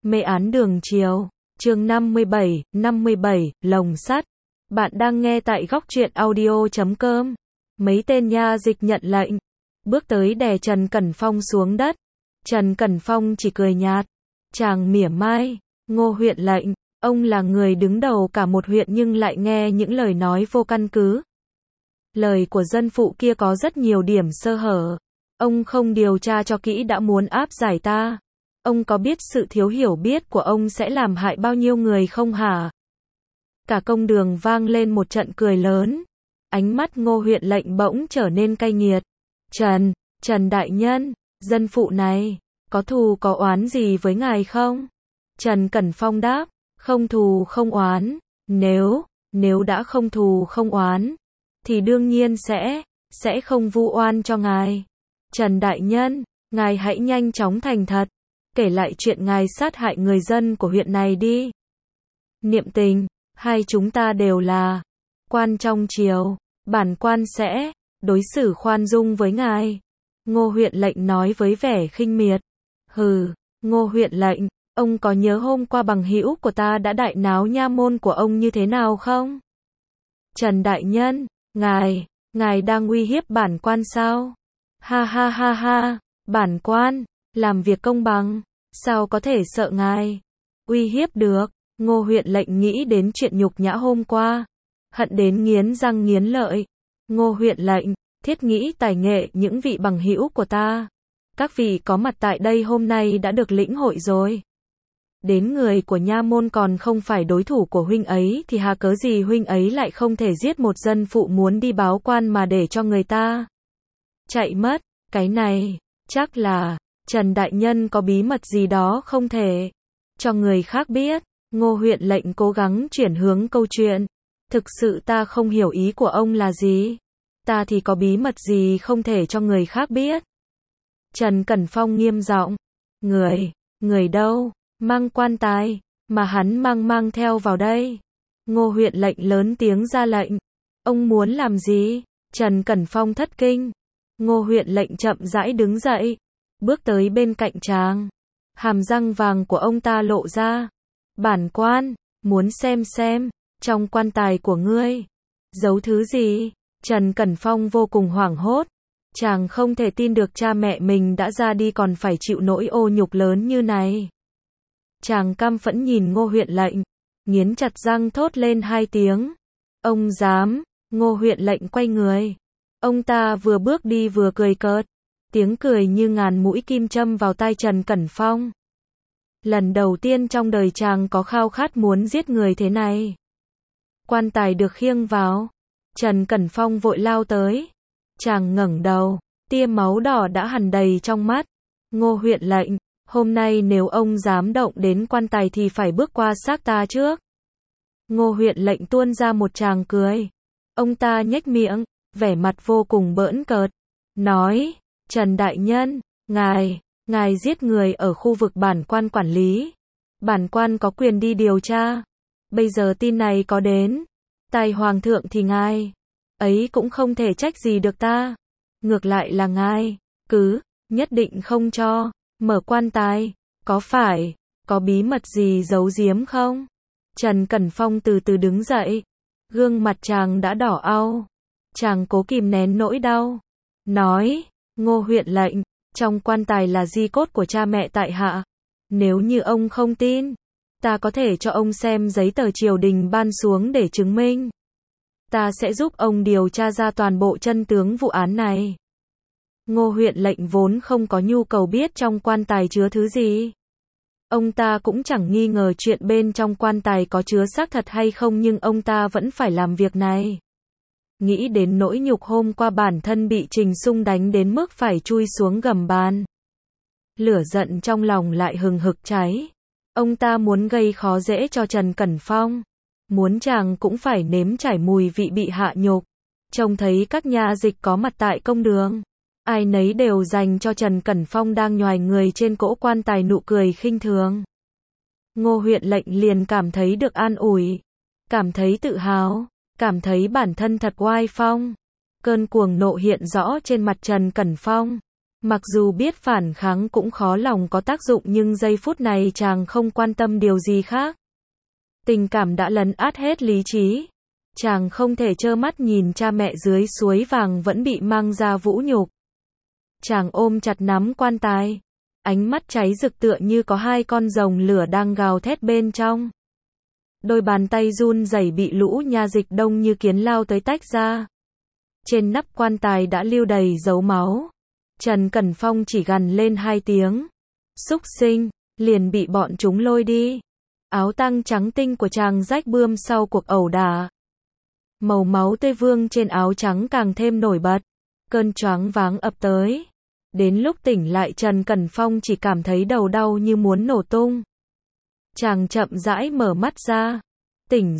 Mê án đường chiều, chương 57, lồng sắt. Bạn đang nghe tại góc truyện audio.com. Mấy tên nha dịch nhận lệnh, bước tới đè Trần Cẩn Phong xuống đất. Trần Cẩn Phong chỉ cười nhạt. Chàng mỉa mai, Ngô huyện lệnh, ông là người đứng đầu cả một huyện nhưng lại nghe những lời nói vô căn cứ. Lời của dân phụ kia có rất nhiều điểm sơ hở. Ông không điều tra cho kỹ đã muốn áp giải ta. Ông có biết sự thiếu hiểu biết của ông sẽ làm hại bao nhiêu người không hả? Cả công đường vang lên một trận cười lớn. Ánh mắt Ngô huyện lệnh bỗng trở nên cay nghiệt. Trần đại nhân, dân phụ này, có thù có oán gì với ngài không? Trần Cẩn Phong đáp, không thù không oán. Nếu đã không thù không oán, thì đương nhiên sẽ không vu oan cho ngài. Trần đại nhân, ngài hãy nhanh chóng thành thật, kể lại chuyện ngài sát hại người dân của huyện này đi. Niệm Tình, hai chúng ta đều là quan trong triều, bản quan sẽ đối xử khoan dung với ngài. Ngô huyện lệnh nói với vẻ khinh miệt. Hừ, Ngô huyện lệnh, ông có nhớ hôm qua bằng hữu của ta đã đại náo nha môn của ông như thế nào không? Trần đại nhân, ngài đang uy hiếp bản quan sao? Ha, bản quan làm việc công bằng, sao có thể sợ ngài uy hiếp được? Ngô huyện lệnh nghĩ đến chuyện nhục nhã hôm qua, hận đến nghiến răng nghiến lợi. Ngô huyện lệnh, thiết nghĩ tài nghệ những vị bằng hữu của ta, các vị có mặt tại đây hôm nay đã được lĩnh hội rồi. Đến người của nha môn còn không phải đối thủ của huynh ấy thì hà cớ gì huynh ấy lại không thể giết một dân phụ muốn đi báo quan mà để cho người ta chạy mất. Cái này chắc là Trần đại nhân có bí mật gì đó không thể cho người khác biết. Ngô huyện lệnh cố gắng chuyển hướng câu chuyện. Thực sự ta không hiểu ý của ông là gì. Ta thì có bí mật gì không thể cho người khác biết? Trần Cẩn Phong nghiêm giọng. Người đâu mang quan tài mà hắn mang theo vào đây? Ngô huyện lệnh lớn tiếng ra lệnh. Ông muốn làm gì? Trần Cẩn Phong thất kinh. Ngô huyện lệnh chậm rãi đứng dậy, bước tới bên cạnh chàng. Hàm răng vàng của ông ta lộ ra. Bản quan muốn xem trong quan tài của ngươi giấu thứ gì? Trần Cẩn Phong vô cùng hoảng hốt. Chàng không thể tin được cha mẹ mình đã ra đi còn phải chịu nỗi ô nhục lớn như này. Chàng căm phẫn nhìn Ngô huyện lệnh, nghiến chặt răng thốt lên hai tiếng. Ông dám? Ngô huyện lệnh quay người. Ông ta vừa bước đi vừa cười cợt. Tiếng cười như ngàn mũi kim châm vào tai Trần Cẩn Phong. Lần đầu tiên trong đời chàng có khao khát muốn giết người thế này. Quan tài được khiêng vào. Trần Cẩn Phong vội lao tới. Chàng ngẩng đầu, tia máu đỏ đã hằn đầy trong mắt. Ngô huyện lệnh, hôm nay nếu ông dám động đến quan tài thì phải bước qua xác ta trước. Ngô huyện lệnh tuôn ra một tràng cười. Ông ta nhếch miệng, vẻ mặt vô cùng bỡn cợt. Nói, Trần đại nhân, ngài giết người ở khu vực bản quan quản lý. Bản quan có quyền đi điều tra. Bây giờ tin này có đến tai hoàng thượng thì ngài ấy cũng không thể trách gì được ta. Ngược lại là ngài cứ nhất định không cho mở quan tài. Có phải có bí mật gì giấu giếm không? Trần Cẩn Phong từ từ đứng dậy. Gương mặt chàng đã đỏ au. Chàng cố kìm nén nỗi đau. Nói, Ngô huyện lệnh, trong quan tài là di cốt của cha mẹ tại hạ. Nếu như ông không tin, ta có thể cho ông xem giấy tờ triều đình ban xuống để chứng minh. Ta sẽ giúp ông điều tra ra toàn bộ chân tướng vụ án này. Ngô huyện lệnh vốn không có nhu cầu biết trong quan tài chứa thứ gì. Ông ta cũng chẳng nghi ngờ chuyện bên trong quan tài có chứa xác thật hay không, nhưng ông ta vẫn phải làm việc này. Nghĩ đến nỗi nhục hôm qua bản thân bị Trình Sung đánh đến mức phải chui xuống gầm bàn. Lửa giận trong lòng lại hừng hực cháy. Ông ta muốn gây khó dễ cho Trần Cẩn Phong. Muốn chàng cũng phải nếm trải mùi vị bị hạ nhục. Trông thấy các nha dịch có mặt tại công đường, ai nấy đều dành cho Trần Cẩn Phong đang nhoài người trên cỗ quan tài nụ cười khinh thường. Ngô huyện lệnh liền cảm thấy được an ủi, cảm thấy tự hào, cảm thấy bản thân thật oai phong. Cơn cuồng nộ hiện rõ trên mặt Trần Cẩn Phong. Mặc dù biết phản kháng cũng khó lòng có tác dụng nhưng giây phút này chàng không quan tâm điều gì khác. Tình cảm đã lấn át hết lý trí. Chàng không thể trơ mắt nhìn cha mẹ dưới suối vàng vẫn bị mang ra vũ nhục. Chàng ôm chặt nắm quan tài. Ánh mắt cháy rực tựa như có hai con rồng lửa đang gào thét bên trong. Đôi bàn tay run rẩy bị lũ nha dịch đông như kiến lao tới tách ra. Trên nắp quan tài đã lưu đầy dấu máu. Trần Cẩn Phong chỉ gằn lên 2 tiếng. Súc sinh, liền bị bọn chúng lôi đi. Áo tang trắng tinh của chàng rách bươm sau cuộc ẩu đả. Màu máu tươi vương trên áo trắng càng thêm nổi bật. Cơn choáng váng ập tới. Đến lúc tỉnh lại Trần Cẩn Phong chỉ cảm thấy đầu đau như muốn nổ tung. Chàng chậm rãi mở mắt ra. Tỉnh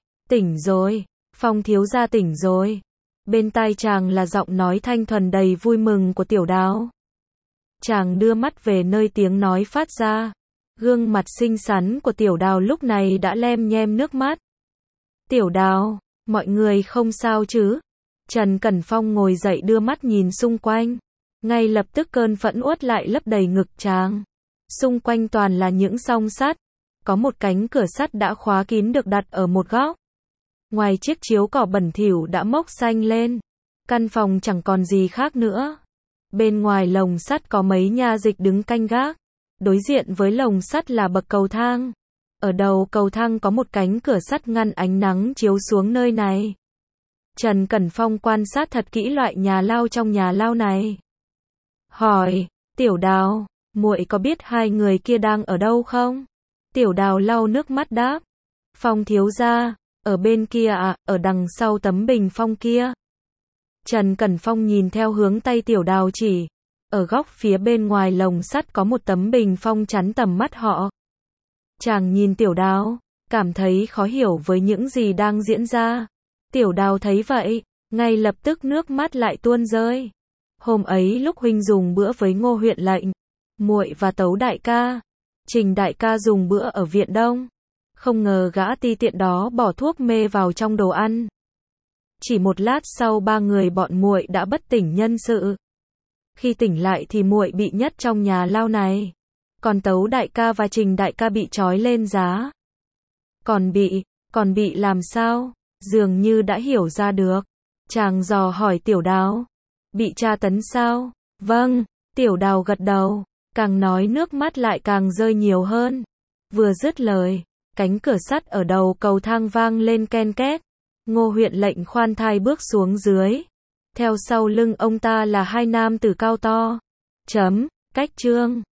rồi, Phong thiếu gia tỉnh rồi. Bên tai chàng là giọng nói thanh thuần đầy vui mừng của Tiểu Đào. Chàng đưa mắt về nơi tiếng nói phát ra. Gương mặt xinh xắn của Tiểu Đào lúc này đã lem nhem nước mắt. Tiểu Đào, mọi người không sao chứ? Trần Cẩn Phong ngồi dậy đưa mắt nhìn xung quanh. Ngay lập tức cơn phẫn uất lại lấp đầy ngực chàng. Xung quanh toàn là những song sắt. Có một cánh cửa sắt đã khóa kín được đặt ở một góc. Ngoài chiếc chiếu cỏ bẩn thỉu đã mốc xanh lên. Căn phòng chẳng còn gì khác nữa. Bên ngoài lồng sắt có mấy nha dịch đứng canh gác. Đối diện với lồng sắt là bậc cầu thang. Ở đầu cầu thang có một cánh cửa sắt ngăn ánh nắng chiếu xuống nơi này. Trần Cẩn Phong quan sát thật kỹ loại nhà lao trong nhà lao này. Hỏi, Tiểu Đào, muội có biết hai người kia đang ở đâu không? Tiểu Đào lau nước mắt đáp. Phong thiếu gia, ở bên kia à, ở đằng sau tấm bình phong kia. Trần Cẩn Phong nhìn theo hướng tay Tiểu Đào chỉ. Ở góc phía bên ngoài lồng sắt có một tấm bình phong chắn tầm mắt họ. Chàng nhìn Tiểu Đào, cảm thấy khó hiểu với những gì đang diễn ra. Tiểu Đào thấy vậy, ngay lập tức nước mắt lại tuôn rơi. Hôm ấy lúc huynh dùng bữa với Ngô huyện lệnh, muội và Tấu đại ca, Trình đại ca dùng bữa ở viện Đông. Không ngờ gã ti tiện đó bỏ thuốc mê vào trong đồ ăn. Chỉ một lát sau ba người bọn muội đã bất tỉnh nhân sự. Khi tỉnh lại thì muội bị nhốt trong nhà lao này. Còn Tấu đại ca và Trình đại ca bị trói lên giá. Còn bị làm sao? Dường như đã hiểu ra được. Chàng dò hỏi Tiểu Đào. Bị tra tấn sao? Vâng, Tiểu Đào gật đầu. Càng nói nước mắt lại càng rơi nhiều hơn. Vừa dứt lời, cánh cửa sắt ở đầu cầu thang vang lên ken két. Ngô huyện lệnh khoan thai bước xuống dưới. Theo sau lưng ông ta là hai nam tử cao to. Cách chương